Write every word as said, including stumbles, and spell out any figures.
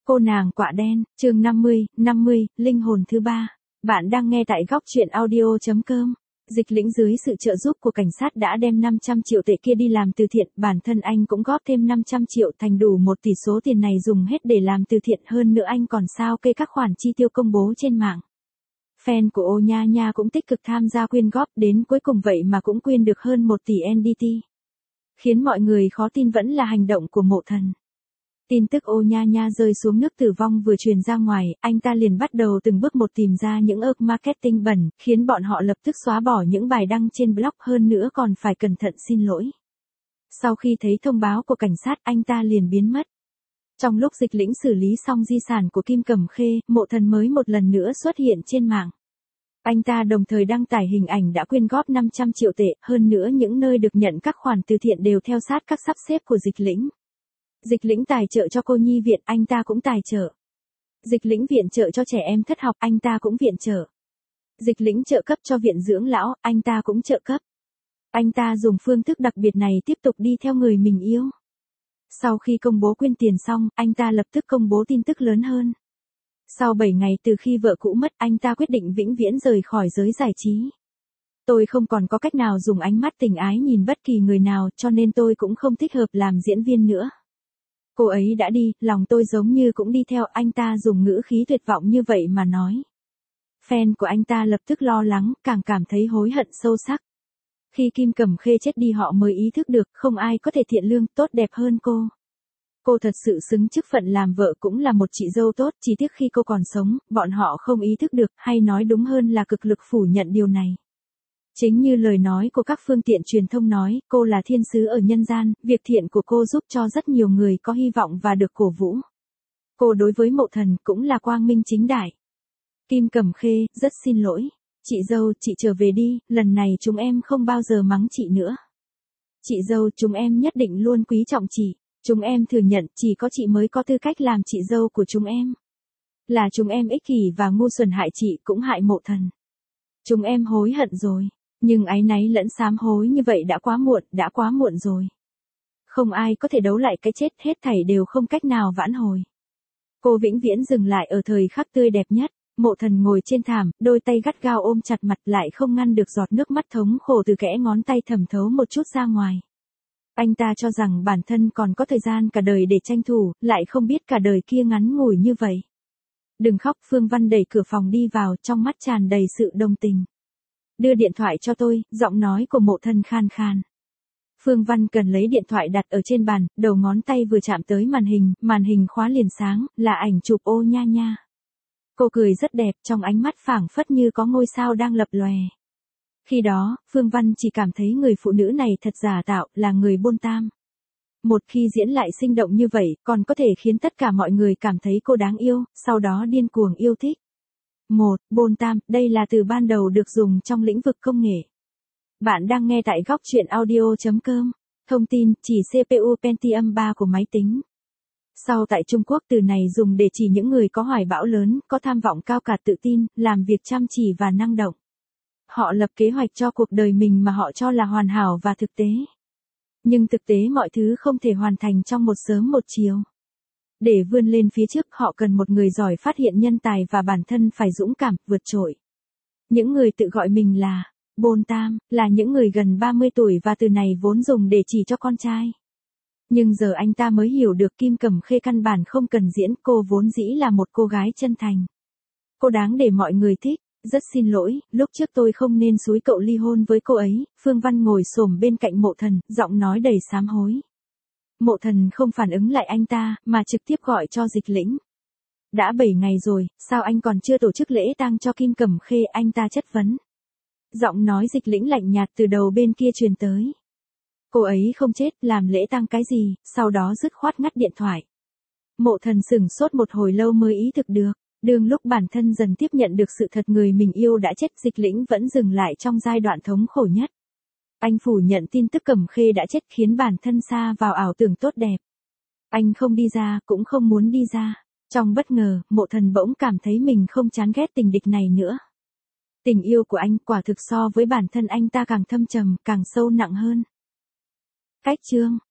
Cô nàng quạ đen, chương năm mươi, năm mươi, linh hồn thứ ba. Bạn đang nghe tại góc truyện audio chấm com. Dịch Lĩnh dưới sự trợ giúp của cảnh sát đã đem năm trăm triệu tệ kia đi làm từ thiện, bản thân anh cũng góp thêm năm trăm triệu thành đủ một tỷ, số tiền này dùng hết để làm từ thiện, hơn nữa anh còn sao kê các khoản chi tiêu công bố trên mạng. Fan của Ô Nha Nha cũng tích cực tham gia quyên góp, đến cuối cùng vậy mà cũng quyên được hơn một tỷ en đê tê. Khiến mọi người khó tin vẫn là hành động của Mộ Thần. Tin tức Ô Nha Nha rơi xuống nước tử vong vừa truyền ra ngoài, anh ta liền bắt đầu từng bước một tìm ra những ước marketing bẩn, khiến bọn họ lập tức xóa bỏ những bài đăng trên blog, hơn nữa còn phải cẩn thận xin lỗi. Sau khi thấy thông báo của cảnh sát, anh ta liền biến mất. Trong lúc Dịch Lĩnh xử lý xong di sản của Kim Cẩm Khê, Mộ Thần mới một lần nữa xuất hiện trên mạng. Anh ta đồng thời đăng tải hình ảnh đã quyên góp năm trăm triệu tệ, hơn nữa những nơi được nhận các khoản từ thiện đều theo sát các sắp xếp của Dịch Lĩnh. Dịch Lĩnh tài trợ cho cô nhi viện, anh ta cũng tài trợ. Dịch Lĩnh viện trợ cho trẻ em thất học, anh ta cũng viện trợ. Dịch Lĩnh trợ cấp cho viện dưỡng lão, anh ta cũng trợ cấp. Anh ta dùng phương thức đặc biệt này tiếp tục đi theo người mình yêu. Sau khi công bố quyên tiền xong, anh ta lập tức công bố tin tức lớn hơn. Sau bảy ngày từ khi vợ cũ mất, anh ta quyết định vĩnh viễn rời khỏi giới giải trí. Tôi không còn có cách nào dùng ánh mắt tình ái nhìn bất kỳ người nào, cho nên tôi cũng không thích hợp làm diễn viên nữa. Cô ấy đã đi, lòng tôi giống như cũng đi theo, anh ta dùng ngữ khí tuyệt vọng như vậy mà nói. Fan của anh ta lập tức lo lắng, càng cảm thấy hối hận sâu sắc. Khi Kim Cẩm Khê chết đi họ mới ý thức được, không ai có thể thiện lương, tốt đẹp hơn cô. Cô thật sự xứng chức phận làm vợ, cũng là một chị dâu tốt, chỉ tiếc khi cô còn sống, bọn họ không ý thức được, hay nói đúng hơn là cực lực phủ nhận điều này. Chính như lời nói của các phương tiện truyền thông nói, cô là thiên sứ ở nhân gian, việc thiện của cô giúp cho rất nhiều người có hy vọng và được cổ vũ. Cô đối với Mộ Thần cũng là quang minh chính đại. Kim Cẩm Khê, rất xin lỗi. Chị dâu, chị trở về đi, lần này chúng em không bao giờ mắng chị nữa. Chị dâu, chúng em nhất định luôn quý trọng chị. Chúng em thừa nhận chỉ có chị mới có tư cách làm chị dâu của chúng em. Là chúng em ích kỷ và ngu xuẩn hại chị, cũng hại Mộ Thần. Chúng em hối hận rồi. Nhưng áy náy lẫn sám hối như vậy đã quá muộn, đã quá muộn rồi. Không ai có thể đấu lại cái chết, hết thảy đều không cách nào vãn hồi. Cô vĩnh viễn dừng lại ở thời khắc tươi đẹp nhất. Mộ Thần ngồi trên thảm, đôi tay gắt gao ôm chặt mặt, lại không ngăn được giọt nước mắt thống khổ từ kẽ ngón tay thẩm thấu một chút ra ngoài. Anh ta cho rằng bản thân còn có thời gian cả đời để tranh thủ, lại không biết cả đời kia ngắn ngủi như vậy. Đừng khóc, Phương Văn đẩy cửa phòng đi vào, trong mắt tràn đầy sự đồng tình. Đưa điện thoại cho tôi, giọng nói của Mộ Thần khan khan. Phương Văn cần lấy điện thoại đặt ở trên bàn, đầu ngón tay vừa chạm tới màn hình, màn hình khóa liền sáng, là ảnh chụp Ô Nha Nha. Cô cười rất đẹp, trong ánh mắt phảng phất như có ngôi sao đang lập lòe. Khi đó, Phương Văn chỉ cảm thấy người phụ nữ này thật giả tạo, là người buôn tam. Một khi diễn lại sinh động như vậy, còn có thể khiến tất cả mọi người cảm thấy cô đáng yêu, sau đó điên cuồng yêu thích. Một, buôn tam, đây là từ ban đầu được dùng trong lĩnh vực công nghệ. Bạn đang nghe tại góc truyện audio chấm com. Thông tin, chỉ xê pê u Pentium ba của máy tính. Sau tại Trung Quốc, từ này dùng để chỉ những người có hoài bão lớn, có tham vọng cao cả, tự tin, làm việc chăm chỉ và năng động. Họ lập kế hoạch cho cuộc đời mình mà họ cho là hoàn hảo và thực tế. Nhưng thực tế mọi thứ không thể hoàn thành trong một sớm một chiều. Để vươn lên phía trước, họ cần một người giỏi phát hiện nhân tài và bản thân phải dũng cảm, vượt trội. Những người tự gọi mình là bôn tam, là những người gần ba mươi tuổi và từ này vốn dùng để chỉ cho con trai. Nhưng giờ anh ta mới hiểu được Kim Cẩm Khê căn bản không cần diễn, cô vốn dĩ là một cô gái chân thành. Cô đáng để mọi người thích. Rất xin lỗi, lúc trước tôi không nên xúi cậu ly hôn với cô ấy. Phương Văn ngồi xổm bên cạnh Mộ Thần, giọng nói đầy sám hối. Mộ Thần không phản ứng lại anh ta, mà trực tiếp gọi cho Dịch Lĩnh. Đã bảy ngày rồi, sao anh còn chưa tổ chức lễ tang cho Kim Cẩm Khê, anh ta chất vấn. Giọng nói Dịch Lĩnh lạnh nhạt từ đầu bên kia truyền tới. Cô ấy không chết, làm lễ tang cái gì, sau đó dứt khoát ngắt điện thoại. Mộ Thần sửng sốt một hồi lâu mới ý thức được. Đương lúc bản thân dần tiếp nhận được sự thật người mình yêu đã chết, Dịch Lĩnh vẫn dừng lại trong giai đoạn thống khổ nhất. Anh phủ nhận tin tức Cẩm Khê đã chết, khiến bản thân sa vào ảo tưởng tốt đẹp. Anh không đi ra, cũng không muốn đi ra. Trong bất ngờ, Mộ Thần bỗng cảm thấy mình không chán ghét tình địch này nữa. Tình yêu của anh quả thực so với bản thân anh ta càng thâm trầm, càng sâu nặng hơn. Cách chương